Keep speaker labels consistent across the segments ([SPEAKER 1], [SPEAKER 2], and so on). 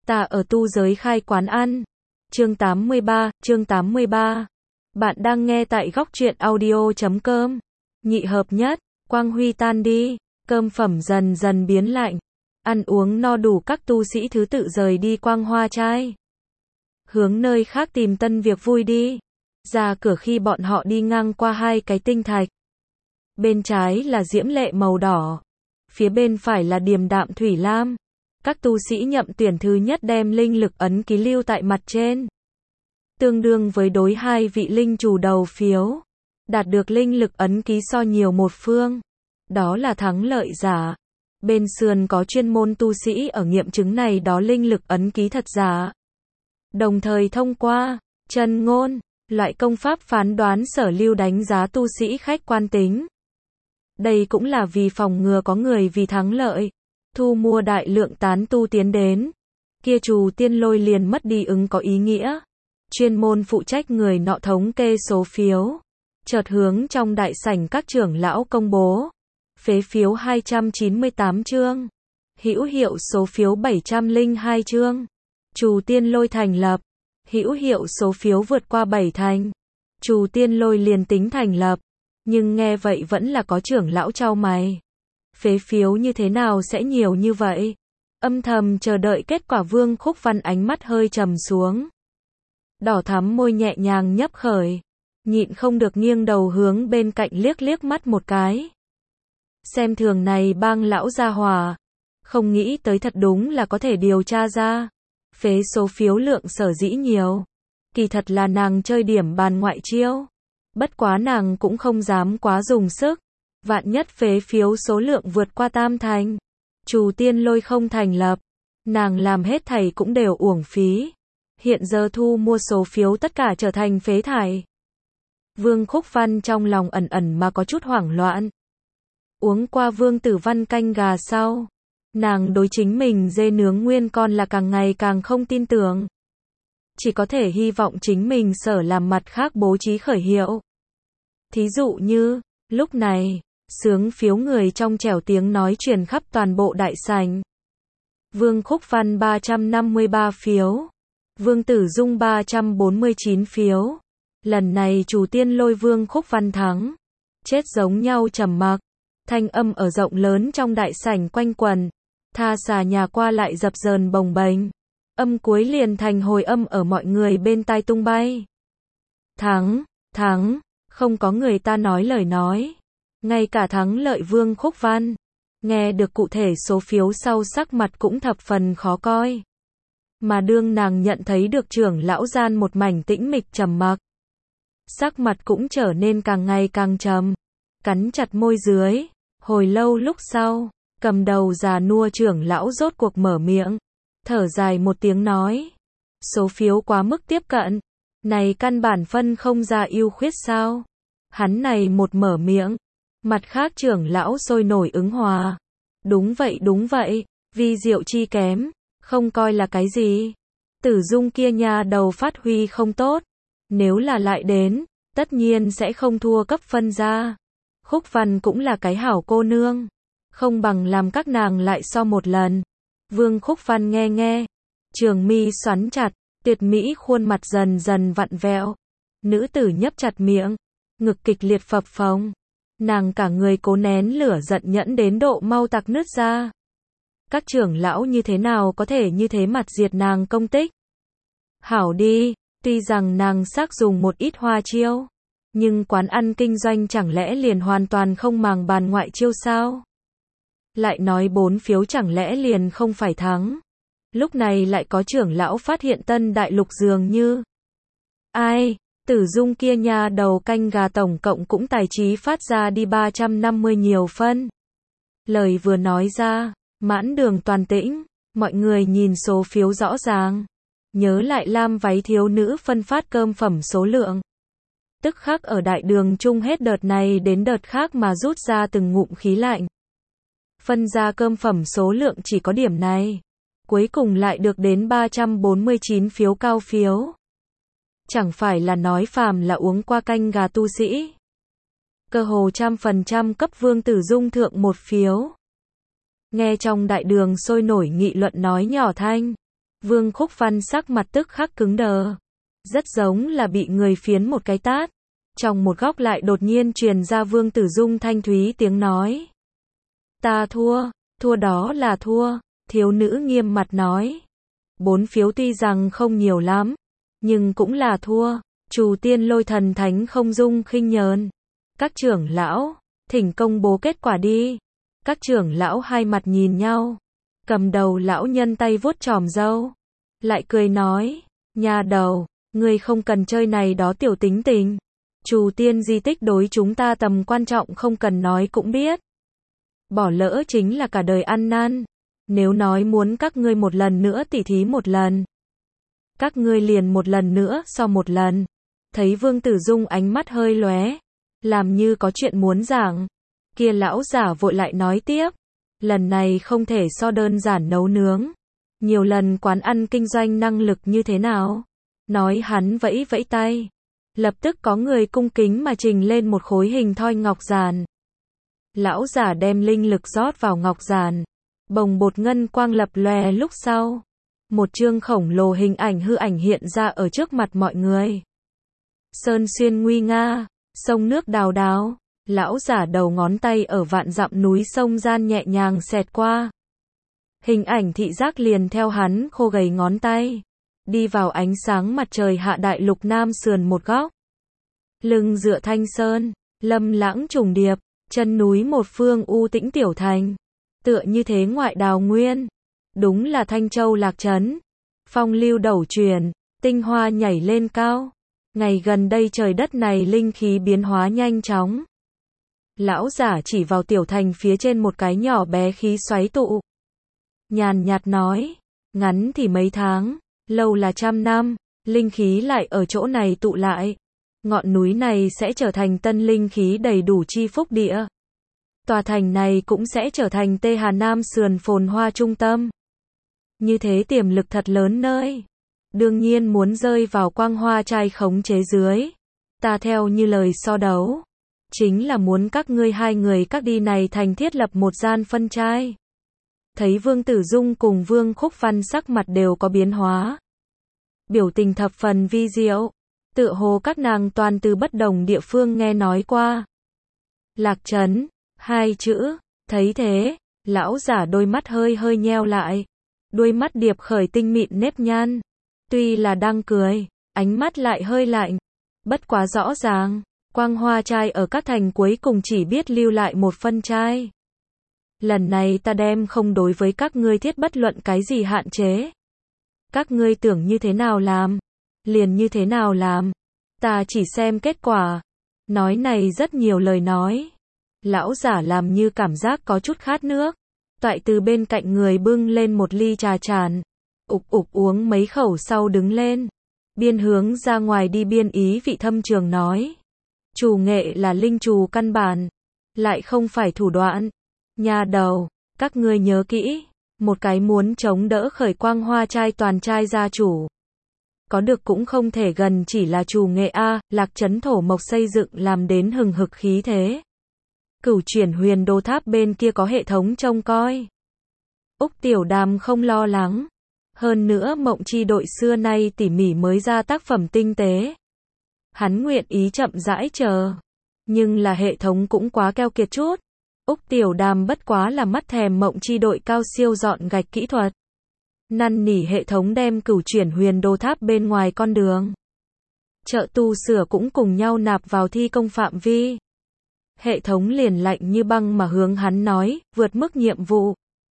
[SPEAKER 1] Ta ở tu giới khai quán ăn. Chương 83. Bạn đang nghe tại góc truyện audio.com. Nhị hợp nhất, quang huy tan đi, cơm phẩm dần dần biến lạnh. Ăn uống no đủ, các tu sĩ thứ tự rời đi quang hoa trai. Hướng nơi khác tìm tân việc vui đi. Ra cửa khi bọn họ đi ngang qua hai cái tinh thạch. Bên trái là diễm lệ màu đỏ. Phía bên phải là điềm đạm thủy lam. Các tu sĩ nhậm tuyển thứ nhất đem linh lực ấn ký lưu tại mặt trên. Tương đương với đối hai vị linh chủ đầu phiếu. Đạt được linh lực ấn ký so nhiều một phương. Đó là thắng lợi giả. Bên sườn có chuyên môn tu sĩ ở nghiệm chứng này đó linh lực ấn ký thật giả. Đồng thời thông qua chân ngôn, loại công pháp phán đoán sở lưu đánh giá tu sĩ khách quan tính. Đây cũng là vì phòng ngừa có người vì thắng lợi thu mua đại lượng tán tu tiến đến. Kia Trù Tiên Lôi liền mất đi ứng có ý nghĩa. Chuyên môn phụ trách người nọ thống kê số phiếu. Chợt hướng trong đại sảnh các trưởng lão công bố. Phế phiếu 298 chương. Hữu hiệu số phiếu 702 chương. Trù Tiên Lôi thành lập. Hữu hiệu số phiếu vượt qua 7 thành. Trù Tiên Lôi liền tính thành lập. Nhưng nghe vậy vẫn là có trưởng lão chau mày. Phế phiếu như thế nào sẽ nhiều như vậy? Âm thầm chờ đợi kết quả. Vương Khúc Văn ánh mắt hơi trầm xuống. Đỏ thắm môi nhẹ nhàng nhấp khởi. Nhịn không được nghiêng đầu hướng bên cạnh liếc mắt một cái. Xem thường này bang lão gia hỏa. Không nghĩ tới thật đúng là có thể điều tra ra. Phế số phiếu lượng sở dĩ nhiều. Kỳ thật là nàng chơi điểm bàn ngoại chiêu. Bất quá nàng cũng không dám quá dùng sức. Vạn nhất phế phiếu số lượng vượt qua tam thành. Trù Tiên Lôi không thành lập. Nàng làm hết thảy cũng đều uổng phí. Hiện giờ thu mua số phiếu tất cả trở thành phế thải. Vương Khúc Văn trong lòng ẩn mà có chút hoảng loạn. Uống qua Vương Tử Văn canh gà sau. Nàng đối chính mình dê nướng nguyên con là càng ngày càng không tin tưởng. Chỉ có thể hy vọng chính mình sở làm mặt khác bố trí khởi hiệu. Thí dụ như, lúc này, sướng phiếu người trong trẻo tiếng nói truyền khắp toàn bộ đại sảnh. Vương Khúc Văn 353 phiếu. Vương Tử Dung 349 phiếu. Lần này Trù Tiên Lôi Vương Khúc Văn thắng. Chết giống nhau trầm mặc. Thanh âm ở rộng lớn trong đại sảnh quanh quần. Tha xà nhà qua lại dập dờn bồng bềnh. Âm cuối liền thành hồi âm ở mọi người bên tai tung bay. Thắng, không có người ta nói lời nói. Ngay cả thắng lợi Vương Khúc Văn. Nghe được cụ thể số phiếu sau sắc mặt cũng thập phần khó coi. Mà đương nàng nhận thấy được trưởng lão gian một mảnh tĩnh mịch trầm mặc. Sắc mặt cũng trở nên càng ngày càng trầm. Cắn chặt môi dưới. Hồi lâu lúc sau, cầm đầu già nua trưởng lão rốt cuộc mở miệng. Thở dài một tiếng nói. Số phiếu quá mức tiếp cận. Này căn bản phân không ra ưu khuyết sao. Hắn này một mở miệng. Mặt khác trưởng lão sôi nổi ứng hòa. Đúng vậy, vi diệu chi kém. Không coi là cái gì. Tử Dung kia nhà đầu phát huy không tốt. Nếu là lại đến, tất nhiên sẽ không thua cấp phân ra. Khúc Văn cũng là cái hảo cô nương. Không bằng làm các nàng lại so một lần. Vương Khúc Văn nghe. Trường mi xoắn chặt, tuyệt mỹ khuôn mặt dần dần vặn vẹo. Nữ tử nhấp chặt miệng. Ngực kịch liệt phập phồng. Nàng cả người cố nén lửa giận nhẫn đến độ mau tạc nứt ra. Các trưởng lão như thế nào có thể như thế mặt diệt nàng công tích. Hảo đi, tuy rằng nàng xác dùng một ít hoa chiêu. Nhưng quán ăn kinh doanh chẳng lẽ liền hoàn toàn không màng bàn ngoại chiêu sao? Lại nói 4 phiếu chẳng lẽ liền không phải thắng? Lúc này lại có trưởng lão phát hiện tân đại lục dường như. Ai, Tử Dung kia nhà đầu canh gà tổng cộng cũng tài trí phát ra đi 350 nhiều phân. Lời vừa nói ra, mãn đường toàn tĩnh, mọi người nhìn số phiếu rõ ràng. Nhớ lại lam váy thiếu nữ phân phát cơm phẩm số lượng. Tức khắc ở đại đường chung hết đợt này đến đợt khác mà rút ra từng ngụm khí lạnh. Phân ra cơm phẩm số lượng chỉ có điểm này. Cuối cùng lại được đến 349 phiếu cao phiếu. Chẳng phải là nói phàm là uống qua canh gà tu sĩ. Cơ hồ 100% cấp Vương Tử Dung thượng một phiếu. Nghe trong đại đường sôi nổi nghị luận nói nhỏ thanh. Vương Khúc Văn sắc mặt tức khắc cứng đờ. Rất giống là bị người phiến một cái tát. Trong một góc lại đột nhiên truyền ra Vương Tử Dung thanh thúy tiếng nói. Ta thua, thua đó là thua, thiếu nữ nghiêm mặt nói. 4 phiếu tuy rằng không nhiều lắm, nhưng cũng là thua. Trù Tiên Lôi thần thánh không dung khinh nhờn. Các trưởng lão, thỉnh công bố kết quả đi. Các trưởng lão hai mặt nhìn nhau. Cầm đầu lão nhân tay vuốt chòm râu. Lại cười nói, nhà đầu, ngươi không cần chơi này đó tiểu tính tình. Trù Tiên di tích đối chúng ta tầm quan trọng không cần nói cũng biết. Bỏ lỡ chính là cả đời ăn năn. Nếu nói muốn các ngươi một lần nữa tỉ thí một lần, các ngươi liền một lần nữa so một lần. Thấy Vương Tử Dung ánh mắt hơi lóe, làm như có chuyện muốn giảng. Kia lão giả vội lại nói tiếp, lần này không thể so đơn giản nấu nướng. Nhiều lần quán ăn kinh doanh năng lực như thế nào? Nói hắn vẫy vẫy tay. Lập tức có người cung kính mà trình lên một khối hình thoi ngọc giàn. Lão giả đem linh lực rót vào ngọc giàn. Bồng bột ngân quang lập lòe lúc sau. Một chương khổng lồ hình ảnh hư ảnh hiện ra ở trước mặt mọi người. Sơn xuyên nguy nga, sông nước đào đào. Lão giả đầu ngón tay ở vạn dặm núi sông gian nhẹ nhàng xẹt qua. Hình ảnh thị giác liền theo hắn khô gầy ngón tay. Đi vào ánh sáng mặt trời hạ đại lục nam sườn một góc. Lưng dựa thanh sơn, lâm lãng trùng điệp, chân núi một phương u tĩnh tiểu thành. Tựa như thế ngoại đào nguyên. Đúng là Thanh Châu lạc trấn. Phong lưu đầu truyền, tinh hoa nhảy lên cao. Ngày gần đây trời đất này linh khí biến hóa nhanh chóng. Lão giả chỉ vào tiểu thành phía trên một cái nhỏ bé khí xoáy tụ. Nhàn nhạt nói, ngắn thì mấy tháng, lâu là 100 năm, linh khí lại ở chỗ này tụ lại. Ngọn núi này sẽ trở thành tân linh khí đầy đủ chi phúc địa. Tòa thành này cũng sẽ trở thành Tê Hà Nam sườn phồn hoa trung tâm. Như thế tiềm lực thật lớn nơi. Đương nhiên muốn rơi vào quang hoa trai khống chế dưới. Ta theo như lời so đấu. Chính là muốn các ngươi hai người các đi này thành thiết lập một gian phân trai. Thấy Vương Tử Dung cùng Vương Khúc Văn sắc mặt đều có biến hóa. Biểu tình thập phần vi diệu. Tựa hồ các nàng toàn từ bất đồng địa phương nghe nói qua. Lạc trấn, 2 chữ, thấy thế, lão giả đôi mắt hơi hơi nheo lại. Đuôi mắt điệp khởi tinh mịn nếp nhăn. Tuy là đang cười, ánh mắt lại hơi lạnh. Bất quá rõ ràng, quang hoa trai ở các thành cuối cùng chỉ biết lưu lại một phân trai. Lần này ta đem không đối với các ngươi thiết bất luận cái gì hạn chế. Các ngươi tưởng như thế nào làm, liền như thế nào làm. Ta chỉ xem kết quả. Nói này rất nhiều lời nói. Lão giả làm như cảm giác có chút khát nước. Toại từ bên cạnh người bưng lên một ly trà tràn. Ục ục uống mấy khẩu sau đứng lên. Biên hướng ra ngoài đi biên ý vị thâm trường nói. Trù nghệ là linh trù căn bản. Lại không phải thủ đoạn. Nhà đầu, các ngươi nhớ kỹ. Một cái muốn chống đỡ khởi quang hoa trai toàn trai gia chủ. Có được cũng không thể gần chỉ là trù nghệ A, lạc trấn thổ mộc xây dựng làm đến hừng hực khí thế. Cửu chuyển huyền đô tháp bên kia có hệ thống trông coi. Úc Tiểu Đàm không lo lắng. Hơn nữa mộng chi đội xưa nay tỉ mỉ mới ra tác phẩm tinh tế. Hắn nguyện ý chậm rãi chờ. Nhưng là hệ thống cũng quá keo kiệt chút. Úc Tiểu Đàm bất quá là mắt thèm mộng chi đội cao siêu dọn gạch kỹ thuật. Năn nỉ hệ thống đem cửu chuyển huyền đô tháp bên ngoài con đường. Chợ tu sửa cũng cùng nhau nạp vào thi công phạm vi. Hệ thống liền lạnh như băng mà hướng hắn nói, vượt mức nhiệm vụ.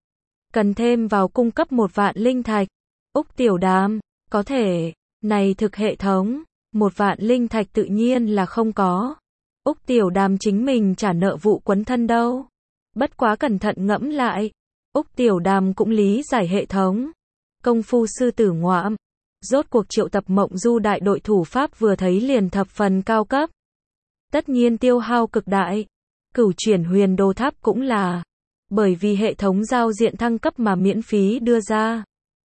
[SPEAKER 1] Cần thêm vào cung cấp 1 vạn linh thạch. Úc Tiểu Đàm, có thể, này thực hệ thống, 1 vạn linh thạch tự nhiên là không có. Úc Tiểu Đàm chính mình trả nợ vụ quấn thân đâu. Bất quá cẩn thận ngẫm lại. Úc Tiểu Đàm cũng lý giải hệ thống. Công phu sư tử ngoạm. Rốt cuộc triệu tập mộng du đại đội thủ pháp vừa thấy liền thập phần cao cấp. Tất nhiên tiêu hao cực đại. Cửu chuyển huyền đô tháp cũng là. Bởi vì hệ thống giao diện thăng cấp mà miễn phí đưa ra.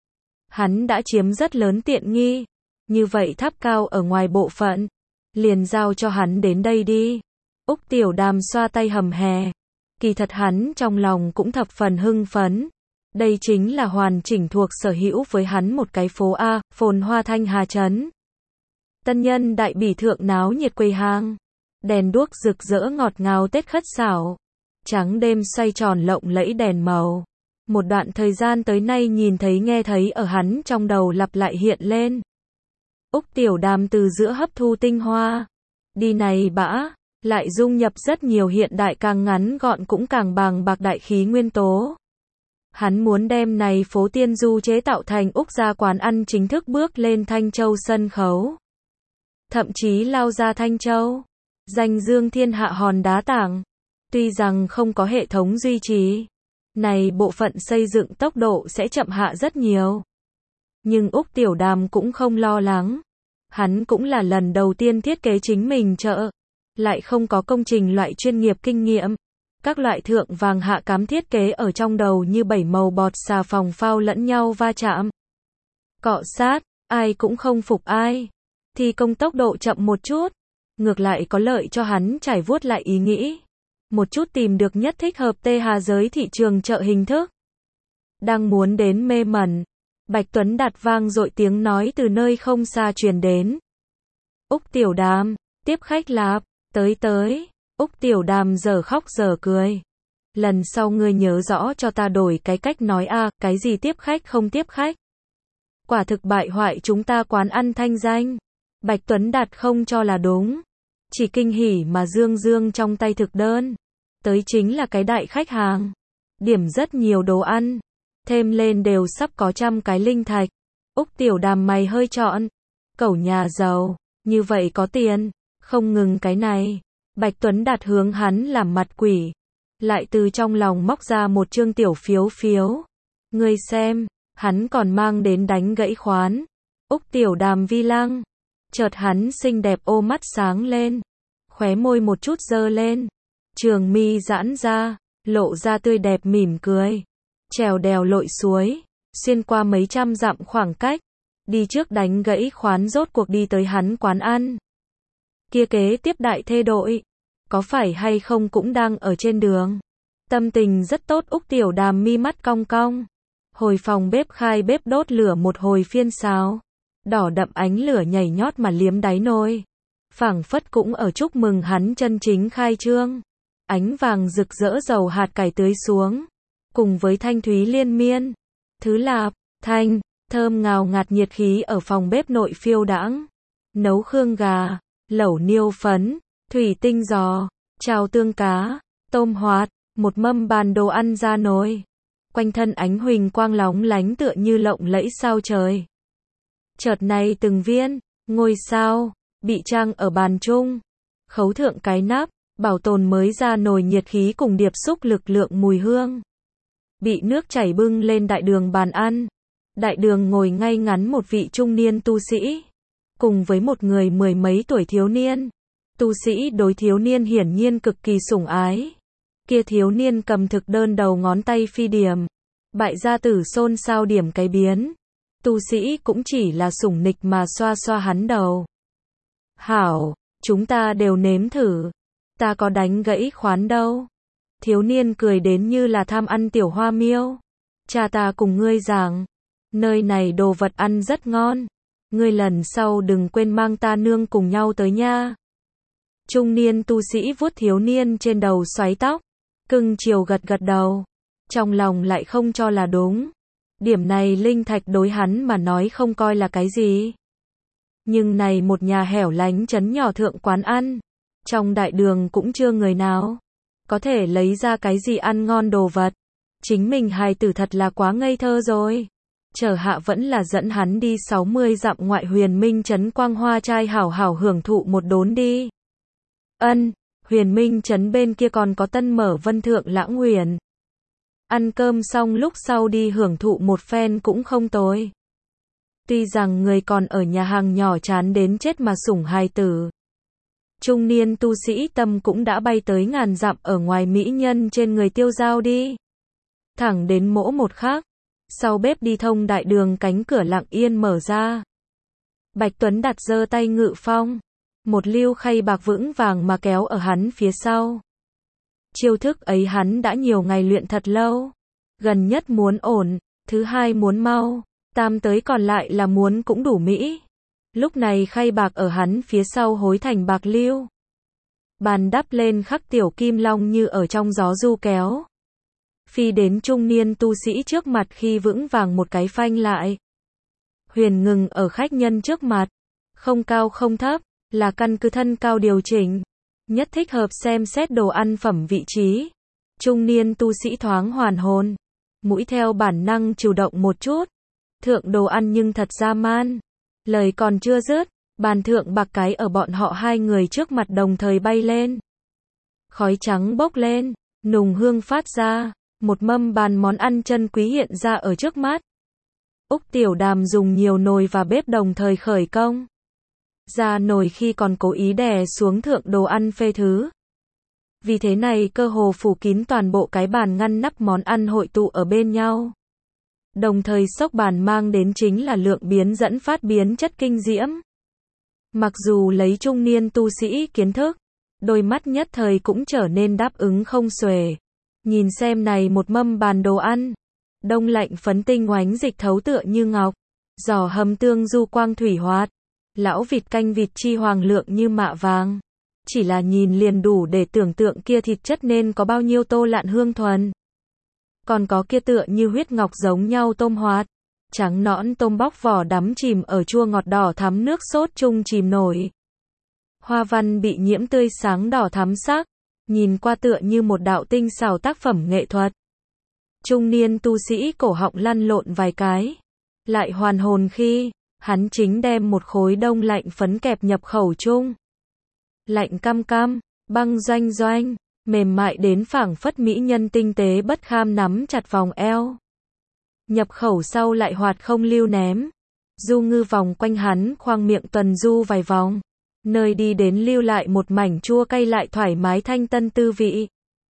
[SPEAKER 1] Hắn đã chiếm rất lớn tiện nghi. Như vậy tháp cao ở ngoài bộ phận. Liền giao cho hắn đến đây đi. Úc Tiểu Đàm xoa tay hầm hè. Kỳ thật hắn trong lòng cũng thập phần hưng phấn. Đây chính là hoàn chỉnh thuộc sở hữu với hắn một cái phố A, phồn hoa Thanh Hà Trấn. Tân nhân đại bỉ thượng náo nhiệt quầy hàng. Đèn đuốc rực rỡ ngọt ngào Tết khất xảo. Trắng đêm xoay tròn lộng lẫy đèn màu. Một đoạn thời gian tới nay nhìn thấy nghe thấy ở hắn trong đầu lặp lại hiện lên. Úc Tiểu Đàm từ giữa hấp thu tinh hoa. Đi này bã, lại dung nhập rất nhiều hiện đại càng ngắn gọn cũng càng bàng bạc đại khí nguyên tố. Hắn muốn đem này phố tiên du chế tạo thành Úc gia quán ăn chính thức bước lên Thanh Châu sân khấu. Thậm chí lao ra Thanh Châu, danh dương thiên hạ hòn đá tảng. Tuy rằng không có hệ thống duy trì, này bộ phận xây dựng tốc độ sẽ chậm hạ rất nhiều. Nhưng Úc Tiểu Đàm cũng không lo lắng. Hắn cũng là lần đầu tiên thiết kế chính mình chợ, lại không có công trình loại chuyên nghiệp kinh nghiệm. Các loại thượng vàng hạ cám thiết kế ở trong đầu như bảy màu bọt xà phòng phao lẫn nhau va chạm. Cọ sát, ai cũng không phục ai. Thi công tốc độ chậm một chút, ngược lại có lợi cho hắn trải vuốt lại ý nghĩ. Một chút tìm được nhất thích hợp tê hà giới thị trường chợ hình thức. Đang muốn đến mê mẩn, Bạch Tuấn Đạt vang dội tiếng nói từ nơi không xa truyền đến. Úc Tiểu Đàm, tiếp khách lạp, tới. Úc Tiểu Đàm giờ khóc giờ cười. Lần sau ngươi nhớ rõ cho ta đổi cái cách nói a, cái gì tiếp khách không tiếp khách. Quả thực bại hoại chúng ta quán ăn thanh danh. Bạch Tuấn Đạt không cho là đúng. Chỉ kinh hỉ mà dương trong tay thực đơn. Tới chính là cái đại khách hàng. Điểm rất nhiều đồ ăn. Thêm lên đều sắp có 100 cái linh thạch. Úc Tiểu Đàm mày hơi trọn. Cẩu nhà giàu, như vậy có tiền. Không ngừng cái này. Bạch Tuấn Đạt hướng hắn làm mặt quỷ. Lại từ trong lòng móc ra một chương tiểu phiếu. Ngươi xem, hắn còn mang đến đánh gãy khoán. Úc Tiểu Đàm vi lăng. Chợt hắn xinh đẹp ô mắt sáng lên. Khóe môi một chút dơ lên. Trường mi giãn ra, lộ ra tươi đẹp mỉm cười. Trèo đèo lội suối, xuyên qua mấy trăm dặm khoảng cách. Đi trước đánh gãy khoán rốt cuộc đi tới hắn quán ăn. Kia kế tiếp đại thê đội. Có phải hay không cũng đang ở trên đường. Tâm tình rất tốt Úc Tiểu Đàm mi mắt cong cong. Hồi phòng bếp khai bếp đốt lửa một hồi phiên xào. Đỏ đậm ánh lửa nhảy nhót mà liếm đáy nồi. Phảng phất cũng ở chúc mừng hắn chân chính khai trương. Ánh vàng rực rỡ dầu hạt cải tưới xuống. Cùng với thanh thúy liên miên. Thứ lạp, thanh, thơm ngào ngạt nhiệt khí ở phòng bếp nội phiêu đãng. Nấu khương gà, lẩu niêu phấn, thủy tinh giò, chào tương cá, tôm hoạt, một mâm bàn đồ ăn ra nồi. Quanh thân ánh huỳnh quang lóng lánh tựa như lộng lẫy sao trời. Chợt này từng viên, ngôi sao, bị trang ở bàn chung. Khấu thượng cái nắp, bảo tồn mới ra nồi nhiệt khí cùng điệp xúc lực lượng mùi hương. Bị nước chảy bưng lên đại đường bàn ăn. Đại đường ngồi ngay ngắn một vị trung niên tu sĩ. Cùng với một người mười mấy tuổi thiếu niên. Tu sĩ đối thiếu niên hiển nhiên cực kỳ sủng ái. Kia thiếu niên cầm thực đơn đầu ngón tay phi điểm. Bại gia tử xôn xao điểm cái biến. Tu sĩ cũng chỉ là sủng nịch mà xoa xoa hắn đầu. Hảo, chúng ta đều nếm thử. Ta có đánh gãy khoán đâu. Thiếu niên cười đến như là tham ăn tiểu hoa miêu. Cha ta cùng ngươi giảng. Nơi này đồ vật ăn rất ngon. Ngươi lần sau đừng quên mang ta nương cùng nhau tới nha. Trung niên tu sĩ vuốt thiếu niên trên đầu xoáy tóc. Cưng chiều gật gật đầu. Trong lòng lại không cho là đúng. Điểm này linh thạch đối hắn mà nói không coi là cái gì. Nhưng này một nhà hẻo lánh trấn nhỏ thượng quán ăn. Trong đại đường cũng chưa người nào có thể lấy ra cái gì ăn ngon đồ vật. Chính mình hài tử thật là quá ngây thơ rồi. Chờ hạ vẫn là dẫn hắn đi 60 dặm ngoại Huyền Minh trấn Quang Hoa trai hảo hảo hưởng thụ một đốn đi. Ân, Huyền Minh trấn bên kia còn có tân mở Vân Thượng Lãng Huyền. Ăn cơm xong lúc sau đi hưởng thụ một phen cũng không tồi. Tuy rằng người còn ở nhà hàng nhỏ chán đến chết mà sủng hài tử. Trung niên tu sĩ tâm cũng đã bay tới ngàn dặm ở ngoài mỹ nhân trên người tiêu dao đi. Thẳng đến mỗ một khắc. Sau bếp đi thông đại đường cánh cửa lặng yên mở ra. Bạch Tuấn Đạt giơ tay ngự phong. Một lưu khay bạc vững vàng mà kéo ở hắn phía sau. Chiêu thức ấy hắn đã nhiều ngày luyện thật lâu. Gần nhất muốn ổn, thứ hai muốn mau, tam tới còn lại là muốn cũng đủ mỹ. Lúc này khay bạc ở hắn phía sau hối thành bạc lưu. Bàn đắp lên khắc tiểu kim long như ở trong gió du kéo. Phi đến trung niên tu sĩ trước mặt khi vững vàng một cái phanh lại. Huyền ngừng ở khách nhân trước mặt. Không cao không thấp, là căn cứ thân cao điều chỉnh. Nhất thích hợp xem xét đồ ăn phẩm vị trí. Trung niên tu sĩ thoáng hoàn hồn. Mũi theo bản năng chủ động một chút. Thượng đồ ăn nhưng thật ra man. Lời còn chưa dứt, bàn thượng bạc cái ở bọn họ hai người trước mặt đồng thời bay lên. Khói trắng bốc lên, nùng hương phát ra, một mâm bàn món ăn chân quý hiện ra ở trước mắt. Úc Tiểu Đàm dùng nhiều nồi và bếp đồng thời khởi công. Ra nồi khi còn cố ý đè xuống thượng đồ ăn phê thứ. Vì thế này cơ hồ phủ kín toàn bộ cái bàn ngăn nắp món ăn hội tụ ở bên nhau. Đồng thời sốc bàn mang đến chính là lượng biến dẫn phát biến chất kinh diễm. Mặc dù lấy trung niên tu sĩ kiến thức, đôi mắt nhất thời cũng trở nên đáp ứng không xuể. Nhìn xem này một mâm bàn đồ ăn, đông lạnh phấn tinh oánh dịch thấu tựa như ngọc, giò hầm tương du quang thủy hoạt, lão vịt canh vịt chi hoàng lượng như mạ vàng. Chỉ là nhìn liền đủ để tưởng tượng kia thịt chất nên có bao nhiêu tô lạn hương thuần. Còn có kia tựa như huyết ngọc giống nhau tôm hoạt, trắng nõn tôm bóc vỏ đắm chìm ở chua ngọt đỏ thắm nước sốt chung chìm nổi. Hoa văn bị nhiễm tươi sáng đỏ thắm sắc, nhìn qua tựa như một đạo tinh xảo tác phẩm nghệ thuật. Trung niên tu sĩ cổ họng lăn lộn vài cái, lại hoàn hồn khi hắn chính đem một khối đông lạnh phấn kẹp nhập khẩu chung. Lạnh cam cam, băng doanh doanh, mềm mại đến phảng phất mỹ nhân tinh tế bất kham nắm chặt vòng eo. Nhập khẩu sau lại hoạt không lưu ném. Du ngư vòng quanh hắn khoang miệng tuần du vài vòng. Nơi đi đến lưu lại một mảnh chua cay lại thoải mái thanh tân tư vị.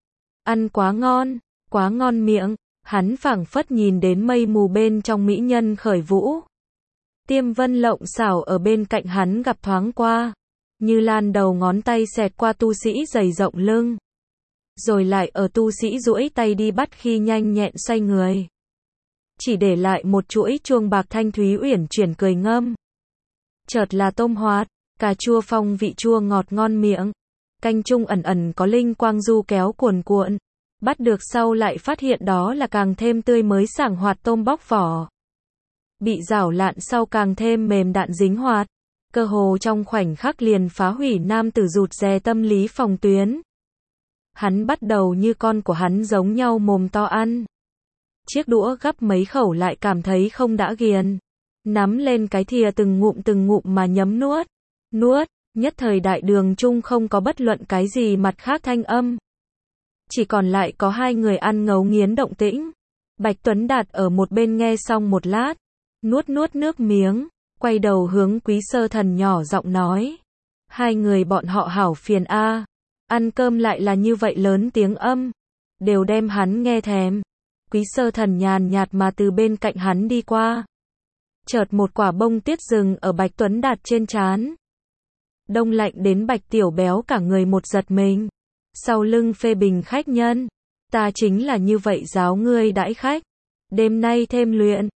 [SPEAKER 1] Ăn quá ngon miệng, hắn phảng phất nhìn đến mây mù bên trong mỹ nhân khởi vũ. Tiêm Vân lộng xảo ở bên cạnh hắn gặp thoáng qua. Như lan đầu ngón tay xẹt qua tu sĩ dày rộng lưng. Rồi lại ở tu sĩ duỗi tay đi bắt khi nhanh nhẹn xoay người. Chỉ để lại một chuỗi chuông bạc thanh thúy uyển chuyển cười ngâm. Chợt là tôm hoạt, cà chua phong vị chua ngọt ngon miệng. Canh chung ẩn ẩn có linh quang du kéo cuồn cuộn. Bắt được sau lại phát hiện đó là càng thêm tươi mới sảng hoạt tôm bóc vỏ. Bị rảo lạn sau càng thêm mềm đạn dính hoạt. Cơ hồ trong khoảnh khắc liền phá hủy nam tử rụt rè tâm lý phòng tuyến. Hắn bắt đầu như con của hắn giống nhau mồm to ăn. Chiếc đũa gắp mấy khẩu lại cảm thấy không đã ghiền. Nắm lên cái thìa từng ngụm mà nhấm nuốt. Nuốt, nhất thời đại đường chung không có bất luận cái gì mặt khác thanh âm. Chỉ còn lại có hai người ăn ngấu nghiến động tĩnh. Bạch Tuấn Đạt ở một bên nghe xong một lát. Nuốt nước miếng. Quay đầu hướng Quý Sơ Thần nhỏ giọng nói. Hai người bọn họ hảo phiền a. Ăn cơm lại là như vậy lớn tiếng âm. Đều đem hắn nghe thèm. Quý Sơ Thần nhàn nhạt mà từ bên cạnh hắn đi qua. Chợt một quả bông tiết rừng ở Bạch Tuấn Đạt trên trán. Đông lạnh đến Bạch Tiểu Béo cả người một giật mình. Sau lưng phê bình khách nhân. Ta chính là như vậy giáo ngươi đãi khách. Đêm nay thêm luyện.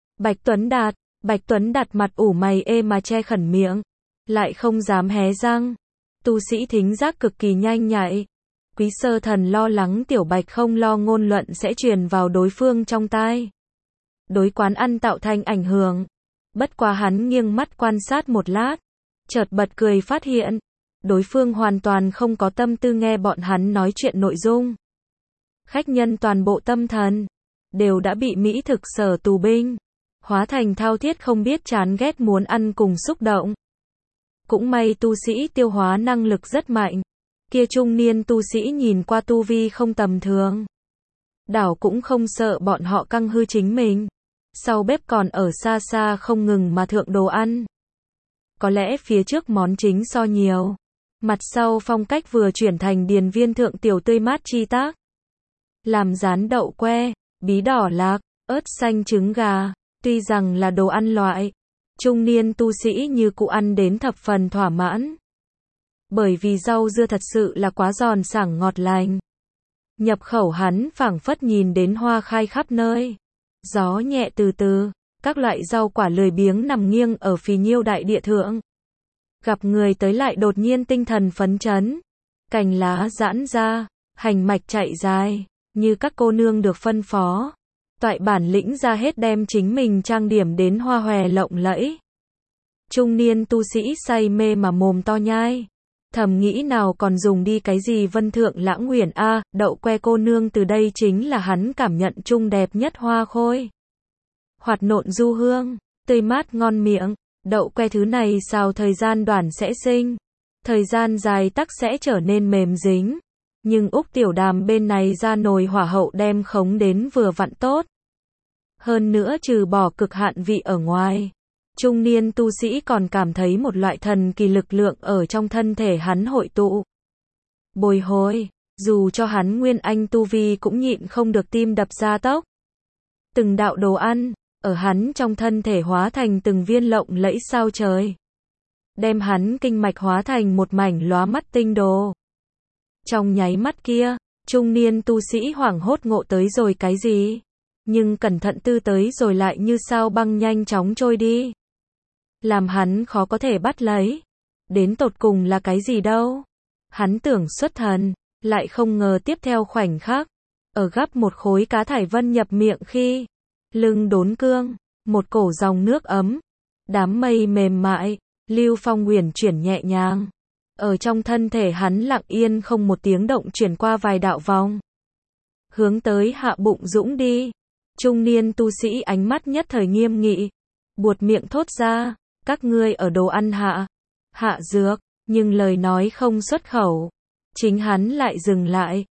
[SPEAKER 1] Bạch Tuấn Đạt mặt ủ mày mà che khẩn miệng. Lại không dám hé răng. Tu sĩ thính giác cực kỳ nhanh nhạy. Quý Sơ Thần lo lắng Tiểu Bạch không lo ngôn luận sẽ truyền vào đối phương trong tai. Đối quán ăn tạo thành ảnh hưởng. Bất quá hắn nghiêng mắt quan sát một lát. Chợt bật cười phát hiện. Đối phương hoàn toàn không có tâm tư nghe bọn hắn nói chuyện nội dung. Khách nhân toàn bộ tâm thần. Đều đã bị mỹ thực sở tù binh. Hóa thành thao thiết không biết chán ghét muốn ăn cùng xúc động. Cũng may tu sĩ tiêu hóa năng lực rất mạnh. Kia trung niên tu sĩ nhìn qua tu vi không tầm thường. Đảo cũng không sợ bọn họ căng hư chính mình. Sau bếp còn ở xa xa không ngừng mà thượng đồ ăn. Có lẽ phía trước món chính so nhiều. Mặt sau phong cách vừa chuyển thành điền viên thượng tiểu tươi mát chi tác. Làm rán đậu que, bí đỏ lạc, ớt xanh trứng gà. Tuy rằng là đồ ăn loại, trung niên tu sĩ như cụ ăn đến thập phần thỏa mãn. Bởi vì rau dưa thật sự là quá giòn sảng ngọt lành. Nhập khẩu hắn phảng phất nhìn đến hoa khai khắp nơi. Gió nhẹ từ từ, các loại rau quả lười biếng nằm nghiêng ở phì nhiêu đại địa thượng. Gặp người tới lại đột nhiên tinh thần phấn chấn. Cành lá giãn ra, hành mạch chạy dài, như các cô nương được phân phó. Toại bản lĩnh ra hết đem chính mình trang điểm đến hoa hòe lộng lẫy. Trung niên tu sĩ say mê mà mồm to nhai. Thầm nghĩ nào còn dùng đi cái gì Vân Thượng Lãng Uyển a, đậu que cô nương từ đây chính là hắn cảm nhận chung đẹp nhất hoa khôi. Hoạt nộn du hương, tươi mát ngon miệng, đậu que thứ này xào thời gian đoạn sẽ sinh, thời gian dài tắc sẽ trở nên mềm dính. Nhưng Úc Tiểu Đàm bên này ra nồi hỏa hậu đem khống đến vừa vặn tốt. Hơn nữa trừ bỏ cực hạn vị ở ngoài, trung niên tu sĩ còn cảm thấy một loại thần kỳ lực lượng ở trong thân thể hắn hội tụ. Bồi hồi, dù cho hắn nguyên anh tu vi cũng nhịn không được tim đập ra tốc. Từng đạo đồ ăn, ở hắn trong thân thể hóa thành từng viên lộng lẫy sao trời. Đem hắn kinh mạch hóa thành một mảnh lóa mắt tinh đồ. Trong nháy mắt kia, trung niên tu sĩ hoảng hốt ngộ tới rồi cái gì? Nhưng cẩn thận tư tới rồi lại như sao băng nhanh chóng trôi đi. Làm hắn khó có thể bắt lấy. Đến tột cùng là cái gì đâu? Hắn tưởng xuất thần, lại không ngờ tiếp theo khoảnh khắc. Ở gắp một khối cá thải vân nhập miệng khi lưng đốn cương, một cổ dòng nước ấm. Đám mây mềm mại, lưu phong uyển chuyển nhẹ nhàng. Ở trong thân thể hắn lặng yên không một tiếng động chuyển qua vài đạo vòng. Hướng tới hạ bụng dũng đi. Trung niên tu sĩ ánh mắt nhất thời nghiêm nghị. Buột miệng thốt ra, các ngươi ở đồ ăn hạ dược, nhưng lời nói không xuất khẩu. Chính hắn lại dừng lại.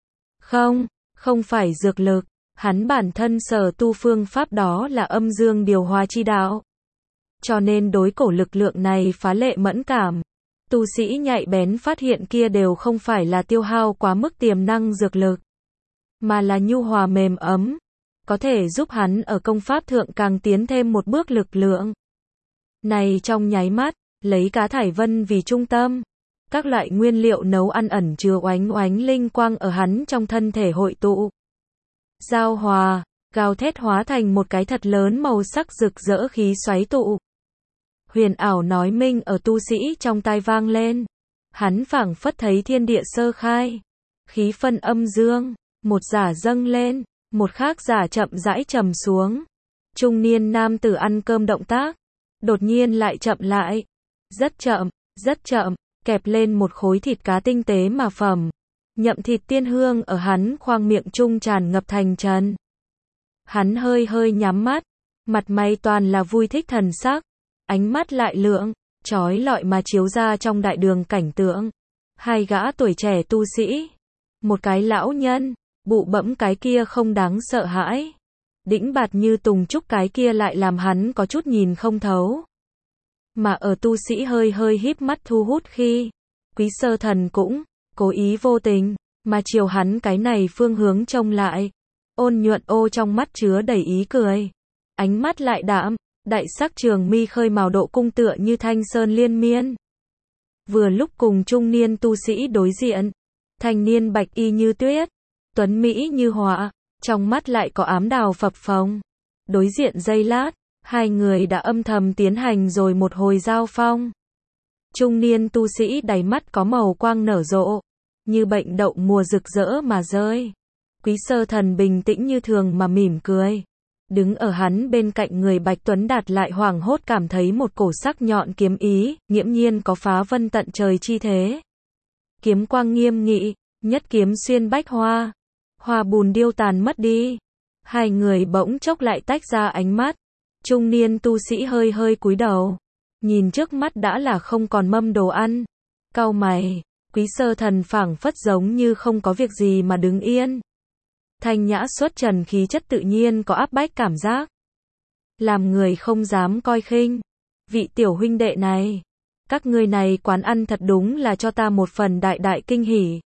[SPEAKER 1] Không phải dược lực, hắn bản thân sở tu phương pháp đó là âm dương điều hòa chi đạo. Cho nên đối cổ lực lượng này phá lệ mẫn cảm. Tu sĩ nhạy bén phát hiện kia đều không phải là tiêu hao quá mức tiềm năng dược lực, mà là nhu hòa mềm ấm, có thể giúp hắn ở công pháp thượng càng tiến thêm một bước lực lượng. Này trong nháy mắt, lấy cá thải vân vì trung tâm, các loại nguyên liệu nấu ăn ẩn chứa oánh oánh linh quang ở hắn trong thân thể hội tụ. Giao hòa, gào thét hóa thành một cái thật lớn màu sắc rực rỡ khí xoáy tụ. Huyền ảo nói minh ở tu sĩ trong tai vang lên. Hắn phảng phất thấy thiên địa sơ khai. Khí phân âm dương, một giả dâng lên, một khác giả chậm rãi trầm xuống. Trung niên nam tử ăn cơm động tác, đột nhiên lại chậm lại. Rất chậm, kẹp lên một khối thịt cá tinh tế mà phẩm. Nhậm thịt tiên hương ở hắn khoang miệng trung tràn ngập thành trần. Hắn hơi nhắm mắt, mặt mày toàn là vui thích thần sắc. Ánh mắt lại lượng, chói lọi mà chiếu ra trong đại đường cảnh tượng. Hai gã tuổi trẻ tu sĩ, một cái lão nhân, bụ bẫm cái kia không đáng sợ hãi. Đĩnh bạt như tùng trúc cái kia lại làm hắn có chút nhìn không thấu. Mà ở tu sĩ hơi híp mắt thu hút khi, Quý Sơ Thần cũng, cố ý vô tình, mà chiều hắn cái này phương hướng trông lại. Ôn nhuận ô trong mắt chứa đầy ý cười. Ánh mắt lại đạm. Đại sắc trường mi khơi màu độ cung tựa như thanh sơn liên miên. Vừa lúc cùng trung niên tu sĩ đối diện, thanh niên bạch y như tuyết, tuấn mỹ như họa, trong mắt lại có ám đào phập phồng. Đối diện giây lát, hai người đã âm thầm tiến hành rồi một hồi giao phong. Trung niên tu sĩ đáy mắt có màu quang nở rộ, như bệnh đậu mùa rực rỡ mà rơi. Quý Sơ Thần bình tĩnh như thường mà mỉm cười. Đứng ở hắn bên cạnh người Bạch Tuấn Đạt lại hoảng hốt cảm thấy một cổ sắc nhọn kiếm ý, nghiễm nhiên có phá vân tận trời chi thế. Kiếm quang nghiêm nghị, nhất kiếm xuyên bách hoa. Hoa bùn điêu tàn mất đi. Hai người bỗng chốc lại tách ra ánh mắt. Trung niên tu sĩ hơi cúi đầu. Nhìn trước mắt đã là không còn mâm đồ ăn. Cau mày, Quý Sơ Thần phảng phất giống như không có việc gì mà đứng yên. Thanh nhã xuất trần khí chất tự nhiên có áp bách cảm giác. Làm người không dám coi khinh. Vị tiểu huynh đệ này, các ngươi này quán ăn thật đúng là cho ta một phần đại kinh hỉ.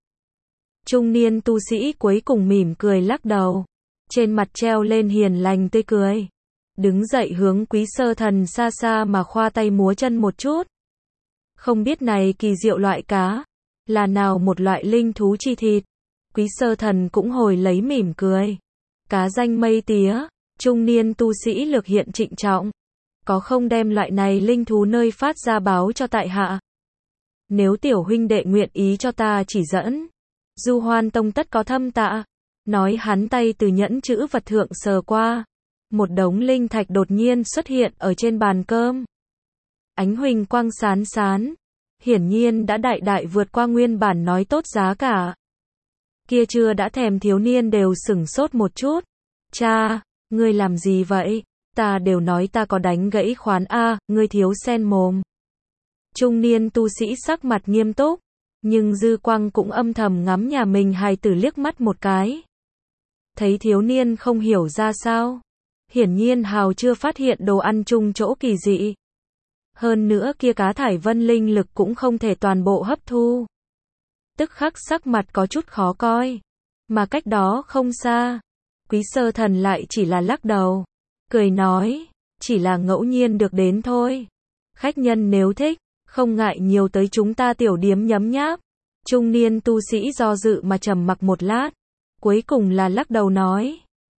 [SPEAKER 1] Trung niên tu sĩ cuối cùng mỉm cười lắc đầu. Trên mặt treo lên hiền lành tươi cười. Đứng dậy hướng Quý Sơ Thần xa xa mà khoa tay múa chân một chút. Không biết này kỳ diệu loại cá, là nào một loại linh thú chi thịt. Quý Sơ Thần cũng hồi lấy mỉm cười. Cá danh mây tía, trung niên tu sĩ lược hiện trịnh trọng. Có không đem loại này linh thú nơi phát ra báo cho tại hạ? Nếu tiểu huynh đệ nguyện ý cho ta chỉ dẫn, Du Hoan Tông tất có thâm tạ. Nói hắn tay từ nhẫn chữ vật thượng sờ qua. Một đống linh thạch đột nhiên xuất hiện ở trên bàn cơm. Ánh huỳnh quang sán sán. Hiển nhiên đã đại đại vượt qua nguyên bản nói tốt giá cả. Kia chưa đã thèm thiếu niên đều sửng sốt một chút. Cha, ngươi làm gì vậy? Ta đều nói ta có đánh gãy khoán A, ngươi thiếu sen mồm. Trung niên tu sĩ sắc mặt nghiêm túc, nhưng dư quang cũng âm thầm ngắm nhà mình hài tử liếc mắt một cái. Thấy thiếu niên không hiểu ra sao. Hiển nhiên hào chưa phát hiện đồ ăn chung chỗ kỳ dị. Hơn nữa kia cá thải vân linh lực cũng không thể toàn bộ hấp thu. Tức khắc sắc mặt có chút khó coi. Mà cách đó không xa, Quý Sơ Thần lại chỉ là lắc đầu. Cười nói, chỉ là ngẫu nhiên được đến thôi. Khách nhân nếu thích, không ngại nhiều tới chúng ta tiểu điếm nhấm nháp. Trung niên tu sĩ do dự mà trầm mặc một lát. Cuối cùng là lắc đầu nói.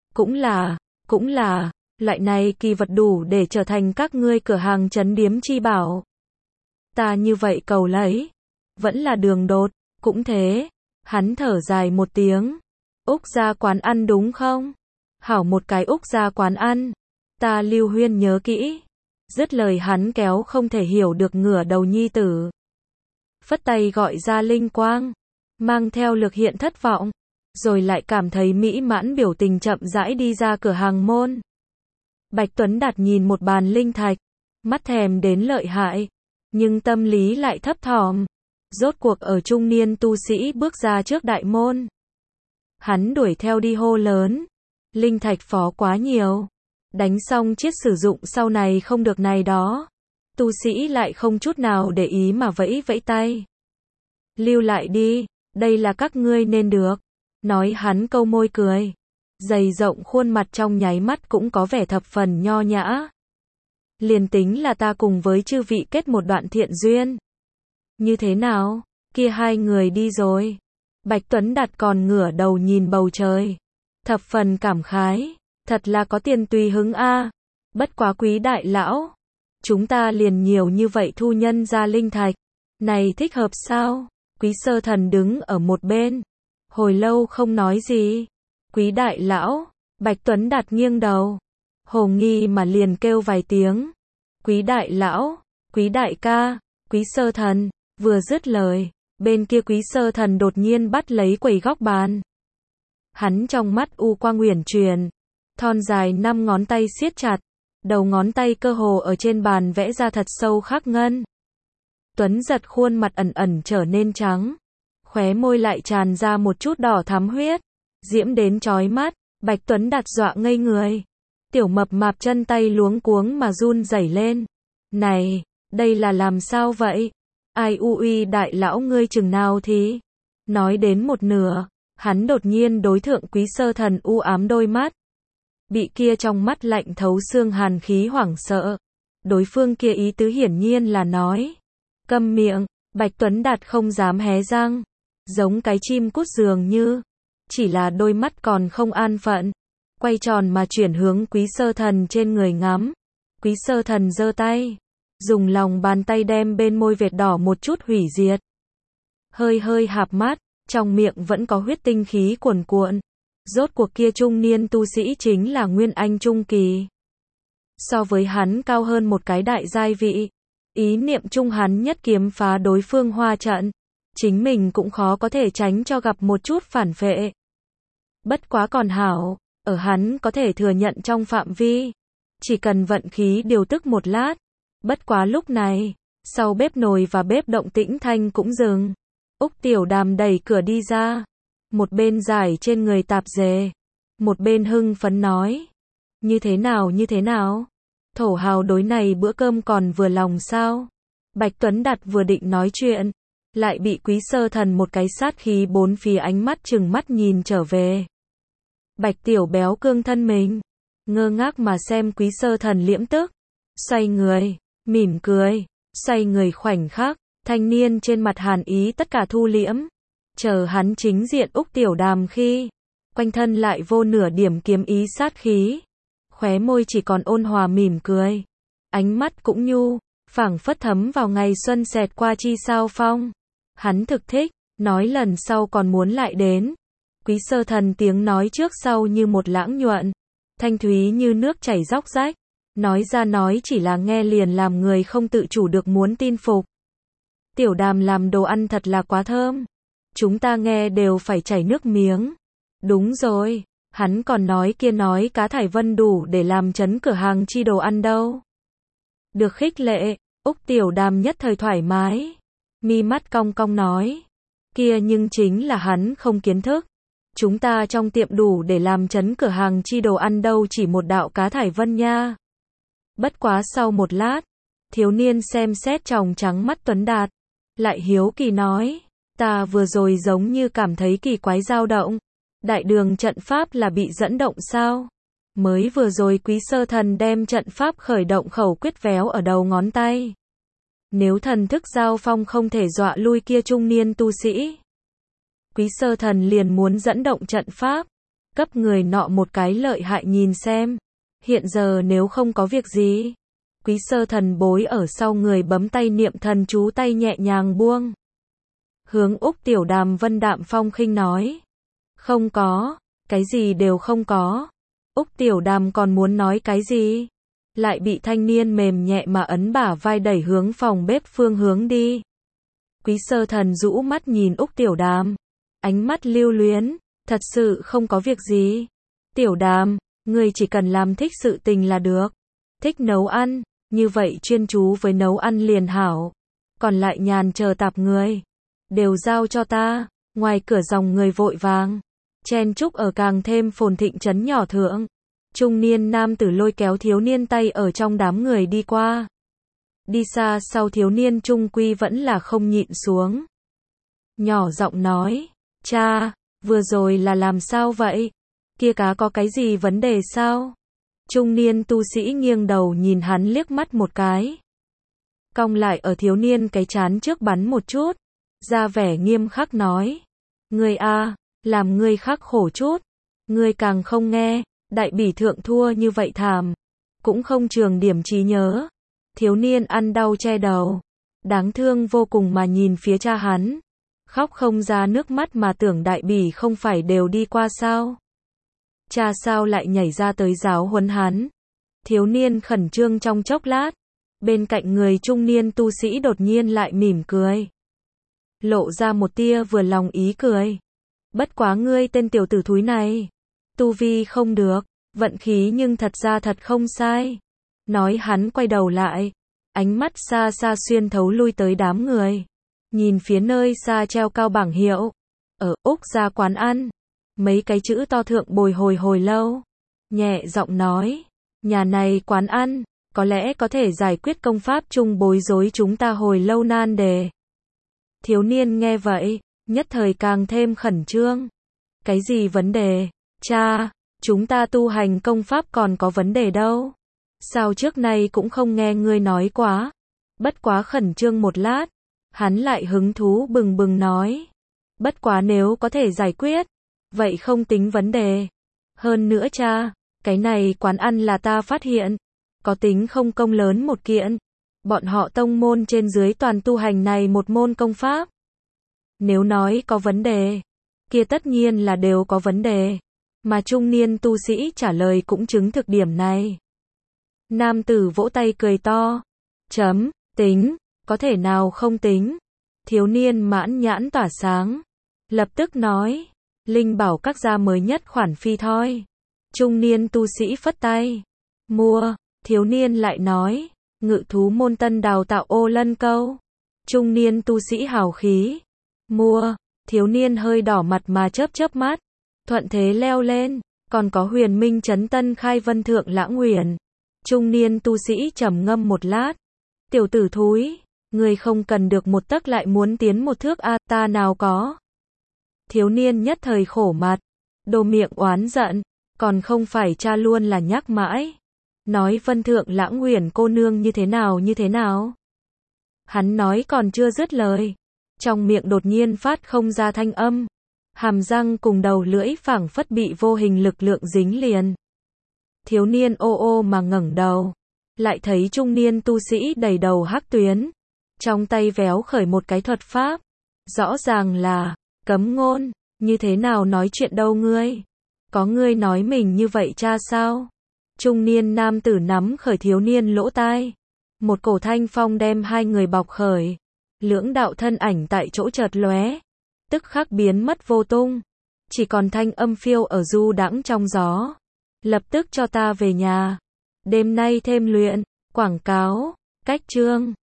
[SPEAKER 1] Cũng là, loại này kỳ vật đủ để trở thành các ngươi cửa hàng trấn điếm chi bảo. Ta như vậy cầu lấy. Vẫn là đường đột, cũng thế. Hắn thở dài một tiếng. Úc gia quán ăn đúng không? Hảo một cái Úc gia quán ăn. Ta Lưu Huyên nhớ kỹ. Dứt lời hắn kéo không thể hiểu được ngửa đầu nhi tử. Phất tay gọi ra linh quang. Mang theo lực hiện thất vọng. Rồi lại cảm thấy mỹ mãn biểu tình chậm rãi đi ra cửa hàng môn. Bạch Tuấn Đạt nhìn một bàn linh thạch. Mắt thèm đến lợi hại. Nhưng tâm lý lại thấp thỏm. Rốt cuộc ở trung niên tu sĩ bước ra trước đại môn. Hắn đuổi theo đi hô lớn. Linh thạch phó quá nhiều. Đánh xong chiết sử dụng sau này không được này đó. Tu sĩ lại không chút nào để ý mà vẫy vẫy tay. Lưu lại đi, đây là các ngươi nên được. Nói hắn câu môi cười. Dày rộng khuôn mặt trong nháy mắt cũng có vẻ thập phần nho nhã. Liền tính là ta cùng với chư vị kết một đoạn thiện duyên. Như thế nào? Kia hai người đi rồi. Bạch Tuấn Đạt còn ngửa đầu nhìn bầu trời. Thập phần cảm khái. Thật là có tiền tùy hứng a. Bất quá Quý đại lão. Chúng ta liền nhiều như vậy thu nhân ra linh thạch. Này thích hợp sao? Quý Sơ Thần đứng ở một bên. Hồi lâu không nói gì. Quý đại lão. Bạch Tuấn Đạt nghiêng đầu. Hồ nghi mà liền kêu vài tiếng. Quý đại lão. Quý đại ca. Quý Sơ Thần. Vừa dứt lời. Bên kia Quý Sơ Thần đột nhiên bắt lấy quầy góc bàn. Hắn trong mắt u quang uyển chuyển. Thon dài 5 ngón tay siết chặt. Đầu ngón tay cơ hồ ở trên bàn vẽ ra thật sâu khắc ngân. Tuấn Giật khuôn mặt ẩn ẩn trở nên trắng. Khóe môi lại tràn ra một chút đỏ thắm huyết. Diễm đến chói mắt. Bạch Tuấn Đạt dọa ngây người. Tiểu mập mạp chân tay luống cuống mà run rẩy lên. Này, đây là làm sao vậy? Ai ui đại lão ngươi chừng nào thì? Nói đến một nửa. Hắn đột nhiên đối thượng Quý Sơ Thần u ám đôi mắt. Bị kia trong mắt lạnh thấu xương hàn khí hoảng sợ. Đối phương kia ý tứ hiển nhiên là nói. Câm miệng. Bạch Tuấn Đạt không dám hé răng. Giống cái chim cút dường như. Chỉ là đôi mắt còn không an phận. Quay tròn mà chuyển hướng Quý Sơ Thần trên người ngắm. Quý Sơ Thần giơ tay. Dùng lòng bàn tay đem bên môi vệt đỏ một chút hủy diệt. Hơi hơi hạp mắt. Trong miệng vẫn có huyết tinh khí cuồn cuộn. Rốt cuộc kia trung niên tu sĩ chính là Nguyên Anh trung kỳ. So với hắn cao hơn một cái đại giai vị. Ý niệm chung hắn nhất kiếm phá đối phương hoa trận. Chính mình cũng khó có thể tránh cho gặp một chút phản phệ. Bất quá còn hảo, ở hắn có thể thừa nhận trong phạm vi. Chỉ cần vận khí điều tức một lát. Bất quá lúc này, sau bếp nồi và bếp động tĩnh thanh cũng dừng. Úc Tiểu Đàm đẩy cửa đi ra. Một bên giải trên người tạp dề. Một bên hưng phấn nói. Như thế nào? Thổ hào đối này bữa cơm còn vừa lòng sao? Bạch Tuấn Đạt vừa định nói chuyện. Lại bị Quý Sơ Thần một cái sát khí bốn phía ánh mắt chừng mắt nhìn trở về. Bạch Tiểu béo cương thân mình. Ngơ ngác mà xem Quý Sơ Thần liễm tức. Xoay người. Mỉm cười. Xoay người khoảnh khắc. Thanh niên trên mặt hàn ý tất cả thu liễm. Chờ hắn chính diện Úc Tiểu Đàm khi, quanh thân lại vô nửa điểm kiếm ý sát khí. Khóe môi chỉ còn ôn hòa mỉm cười. Ánh mắt cũng nhu, phảng phất thấm vào ngày xuân xẹt qua chi sao phong. Hắn thực thích, nói lần sau còn muốn lại đến. Quý Sơ Thần tiếng nói trước sau như một lãng nhuận, thanh thúy như nước chảy róc rách. Nói ra nói chỉ là nghe liền làm người không tự chủ được muốn tin phục. Tiểu Đàm làm đồ ăn thật là quá thơm. Chúng ta nghe đều phải chảy nước miếng. Đúng rồi, hắn còn nói kia nói cá thải vân đủ để làm chấn cửa hàng chi đồ ăn đâu. Được khích lệ, Úc Tiểu Đàm nhất thời thoải mái. Mi mắt cong cong nói. Kia nhưng chính là hắn không kiến thức. Chúng ta trong tiệm đủ để làm chấn cửa hàng chi đồ ăn đâu chỉ một đạo cá thải vân nha. Bất quá sau một lát, thiếu niên xem xét tròng trắng mắt Tuấn Đạt. Lại hiếu kỳ nói. Ta vừa rồi giống như cảm thấy kỳ quái dao động. Đại đường trận pháp là bị dẫn động sao? Mới vừa rồi Quý Sơ Thần đem trận pháp khởi động khẩu quyết véo ở đầu ngón tay. Nếu thần thức giao phong không thể dọa lui kia trung niên tu sĩ, Quý Sơ Thần liền muốn dẫn động trận pháp, cấp người nọ một cái lợi hại nhìn xem. Hiện giờ nếu không có việc gì, Quý Sơ Thần bối ở sau người bấm tay niệm thần chú tay nhẹ nhàng buông. Hướng Úc Tiểu Đàm vân đạm phong khinh nói. Không có, cái gì đều không có. Úc Tiểu Đàm còn muốn nói cái gì? Lại bị thanh niên mềm nhẹ mà ấn bả vai đẩy hướng phòng bếp phương hướng đi. Quý Sơ Thần rũ mắt nhìn Úc Tiểu Đàm. Ánh mắt lưu luyến, thật sự không có việc gì. Tiểu Đàm, người chỉ cần làm thích sự tình là được. Thích nấu ăn, như vậy chuyên chú với nấu ăn liền hảo. Còn lại nhàn chờ tạp người, đều giao cho ta. Ngoài cửa dòng người vội vàng, chen chúc ở càng thêm phồn thịnh trấn nhỏ thượng. Trung niên nam tử lôi kéo thiếu niên tay ở trong đám người đi qua. Đi xa sau thiếu niên trung quy vẫn là không nhịn xuống. Nhỏ giọng nói, cha, vừa rồi là làm sao vậy? Kia cá có cái gì vấn đề sao? Trung niên tu sĩ nghiêng đầu nhìn hắn liếc mắt một cái. Cong lại ở thiếu niên cái trán trước bắn một chút. Ra vẻ nghiêm khắc nói. Ngươi a, làm ngươi khắc khổ chút. Ngươi càng không nghe, đại bỉ thượng thua như vậy thảm. Cũng không trường điểm trí nhớ. Thiếu niên ăn đau che đầu. Đáng thương vô cùng mà nhìn phía cha hắn. Khóc không ra nước mắt mà tưởng đại bỉ không phải đều đi qua sao. Cha sao lại nhảy ra tới giáo huấn hắn. Thiếu niên khẩn trương trong chốc lát. Bên cạnh người trung niên tu sĩ đột nhiên lại mỉm cười. Lộ ra một tia vừa lòng ý cười. Bất quá ngươi tên tiểu tử thúi này. Tu vi không được, vận khí nhưng thật ra thật không sai. Nói hắn quay đầu lại. Ánh mắt xa xa xuyên thấu lui tới đám người. Nhìn phía nơi xa treo cao bảng hiệu. Ở Úc ra quán ăn. Mấy cái chữ to thượng bồi hồi lâu. Nhẹ giọng nói. Nhà này quán ăn. Có lẽ có thể giải quyết công pháp chung bối rối chúng ta hồi lâu nan đề. Thiếu niên nghe vậy, nhất thời càng thêm khẩn trương. Cái gì vấn đề? Cha, chúng ta tu hành công pháp còn có vấn đề đâu. Sao trước nay cũng không nghe ngươi nói quá. Bất quá khẩn trương một lát, hắn lại hứng thú bừng bừng nói. Bất quá nếu có thể giải quyết, vậy không tính vấn đề. Hơn nữa cha, cái này quán ăn là ta phát hiện. Có tính không công lớn một kiện. Bọn họ tông môn trên dưới toàn tu hành này một môn công pháp. Nếu nói có vấn đề, kia tất nhiên là đều có vấn đề. Mà trung niên tu sĩ trả lời cũng chứng thực điểm này. Nam tử vỗ tay cười to. Chấm, tính, có thể nào không tính. Thiếu niên mãn nhãn tỏa sáng. Lập tức nói, linh bảo các gia mới nhất khoản phi thoi. Trung niên tu sĩ phất tay. Mua, thiếu niên lại nói. Ngự thú môn tân đào tạo ô lân câu. Trung niên tu sĩ hào khí. Mua, thiếu niên hơi đỏ mặt mà chớp mắt. Thuận thế leo lên, còn có huyền minh chấn tân khai vân thượng lãng huyền. Trung niên tu sĩ trầm ngâm một lát. Tiểu tử thúi, người không cần được một tấc lại muốn tiến một thước a, ta nào có. Thiếu niên nhất thời khổ mặt, đồ miệng oán giận, còn không phải cha luôn là nhắc mãi. Nói vân thượng lãng huyền cô nương như thế nào. Hắn nói còn chưa dứt lời. trong miệng đột nhiên phát không ra thanh âm. Hàm răng cùng đầu lưỡi phảng phất bị vô hình lực lượng dính liền. Thiếu niên ô ô mà ngẩng đầu, lại thấy trung niên tu sĩ đầy đầu hắc tuyến, trong tay véo khởi một cái thuật pháp, rõ ràng là cấm ngôn, như thế nào nói chuyện đâu ngươi? Có ngươi nói mình như vậy cha sao? Trung niên nam tử nắm khởi thiếu niên lỗ tai, một cổ thanh phong đem hai người bọc khởi, lưỡng đạo thân ảnh tại chỗ chợt lóe, tức khắc biến mất vô tung, chỉ còn thanh âm phiêu ở du đãng trong gió. Lập tức cho ta về nhà, đêm nay thêm luyện, quảng cáo, cách chương.